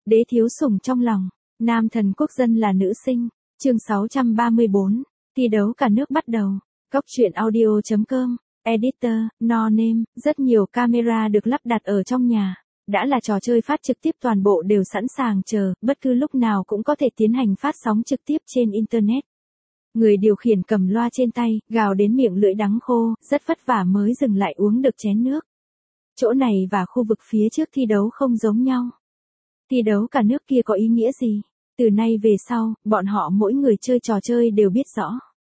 Đế thiếu sủng trong lòng, nam thần quốc dân là nữ sinh, chương 634, thi đấu cả nước bắt đầu, Cóc truyện audio.com, editor, no name, rất nhiều camera được lắp đặt ở trong nhà, đã là trò chơi phát trực tiếp toàn bộ đều sẵn sàng chờ, bất cứ lúc nào cũng có thể tiến hành phát sóng trực tiếp trên Internet. Người điều khiển cầm loa trên tay, gào đến miệng lưỡi đắng khô, rất vất vả mới dừng lại uống được chén nước. Chỗ này và khu vực phía trước thi đấu không giống nhau. Thi đấu cả nước kia có ý nghĩa gì? Từ nay về sau, bọn họ mỗi người chơi trò chơi đều biết rõ.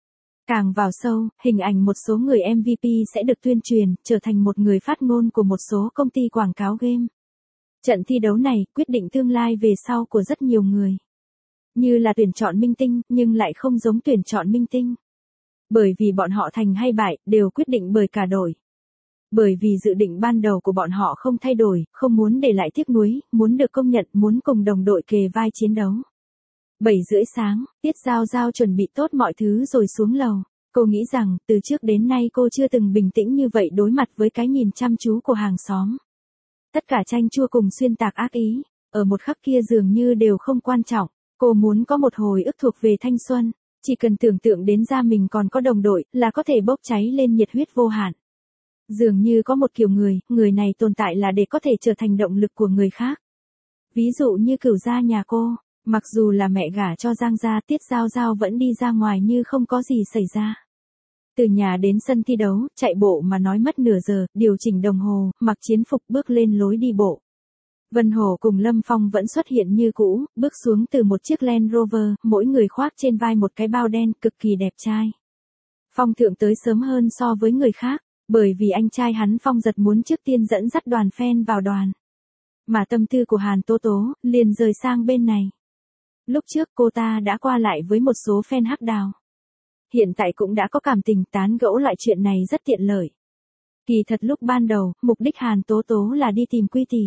Càng vào sâu, hình ảnh một số người MVP sẽ được tuyên truyền, trở thành một người phát ngôn của một số công ty quảng cáo game. Trận thi đấu này quyết định tương lai về sau của rất nhiều người. Như là tuyển chọn minh tinh, nhưng lại không giống tuyển chọn minh tinh. Bởi vì bọn họ thành hay bại, đều quyết định bởi cả đội. Bởi vì dự định ban đầu của bọn họ không thay đổi, không muốn để lại tiếc nuối, muốn được công nhận, muốn cùng đồng đội kề vai chiến đấu. 7:30 sáng, Tiết Giao Giao chuẩn bị tốt mọi thứ rồi xuống lầu. Cô nghĩ rằng, từ trước đến nay cô chưa từng bình tĩnh như vậy đối mặt với cái nhìn chăm chú của hàng xóm. Tất cả chanh chua cùng xuyên tạc ác ý, ở một khắc kia dường như đều không quan trọng. Cô muốn có một hồi ức thuộc về thanh xuân, chỉ cần tưởng tượng đến ra mình còn có đồng đội là có thể bốc cháy lên nhiệt huyết vô hạn. Dường như có một kiểu người này tồn tại là để có thể trở thành động lực của người khác. Ví dụ như Cửu gia nhà cô, mặc dù là mẹ gả cho Giang gia, Tiết Giao Giao vẫn đi ra ngoài như không có gì xảy ra. Từ nhà đến sân thi đấu, chạy bộ mà nói mất nửa giờ, điều chỉnh đồng hồ, mặc chiến phục bước lên lối đi bộ. Vân Hổ cùng Lâm Phong vẫn xuất hiện như cũ, bước xuống từ một chiếc Land Rover, mỗi người khoác trên vai một cái bao đen, cực kỳ đẹp trai. Phong thượng tới sớm hơn so với người khác, bởi vì anh trai hắn Phong Giật muốn trước tiên dẫn dắt đoàn fan vào đoàn. Mà tâm tư của Hàn Tố Tố, liền rời sang bên này. Lúc trước cô ta đã qua lại với một số fan Hắc Đào. Hiện tại cũng đã có cảm tình, tán gẫu lại chuyện này rất tiện lợi. Kỳ thật lúc ban đầu, mục đích Hàn Tố Tố là đi tìm Quy Tỷ.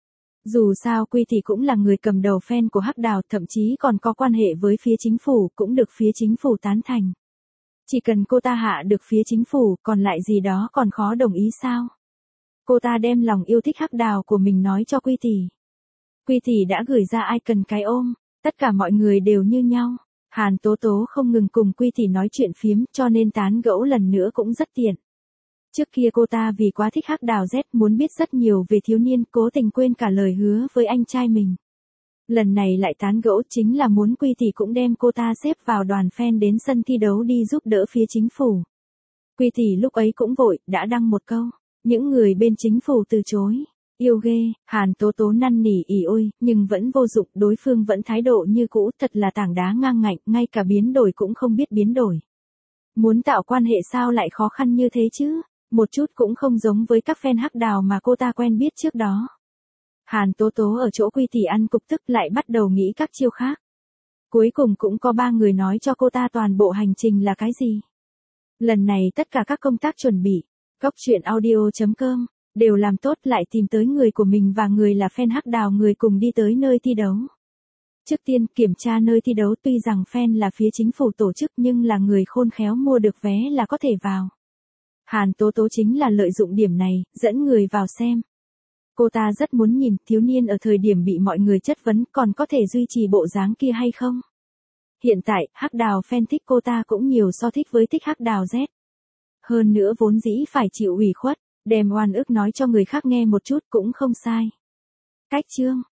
Dù sao Quy Tỷ cũng là người cầm đầu fan của Hắc Đào, thậm chí còn có quan hệ với phía chính phủ, cũng được phía chính phủ tán thành. Chỉ cần cô ta hạ được phía chính phủ, còn lại gì đó còn khó đồng ý sao? Cô ta đem lòng yêu thích Hắc Đào của mình nói cho Quy Tỷ. Quy Tỷ đã gửi ra ai cần cái ôm, tất cả mọi người đều như nhau. Hàn Tố Tố không ngừng cùng Quy Tỷ nói chuyện phiếm, cho nên tán gẫu lần nữa cũng rất tiện. Trước kia cô ta vì quá thích Hắc Đào Z, muốn biết rất nhiều về thiếu niên, cố tình quên cả lời hứa với anh trai mình. Lần này lại tán gẫu chính là muốn Quy Tỷ cũng đem cô ta xếp vào đoàn fan đến sân thi đấu đi giúp đỡ phía chính phủ. Quy Tỷ lúc ấy cũng vội, đã đăng một câu. Những người bên chính phủ từ chối. Yêu ghê, Hàn Tố Tố năn nỉ ỉ ôi, nhưng vẫn vô dụng, đối phương vẫn thái độ như cũ, thật là tảng đá ngang ngạnh, ngay cả biến đổi cũng không biết biến đổi. Muốn tạo quan hệ sao lại khó khăn như thế chứ? Một chút cũng không giống với các fan Hắc Đào mà cô ta quen biết trước đó. Hàn Tố Tố ở chỗ Quy Tỷ ăn cục tức lại bắt đầu nghĩ các chiêu khác. Cuối cùng cũng có 3 người nói cho cô ta toàn bộ hành trình là cái gì. Lần này tất cả các công tác chuẩn bị, Cóc truyện audio.com, đều làm tốt, lại tìm tới người của mình và người là fan Hắc Đào, người cùng đi tới nơi thi đấu. Trước tiên kiểm tra nơi thi đấu, tuy rằng fan là phía chính phủ tổ chức nhưng là người khôn khéo mua được vé là có thể vào. Hàn Tố Tố chính là lợi dụng điểm này, dẫn người vào xem. Cô ta rất muốn nhìn thiếu niên ở thời điểm bị mọi người chất vấn còn có thể duy trì bộ dáng kia hay không. Hiện tại, Hắc Đào fan thích cô ta cũng nhiều so thích với thích Hắc Đào Z. Hơn nữa vốn dĩ phải chịu ủy khuất, đem oan ức nói cho người khác nghe một chút cũng không sai. Cách chương,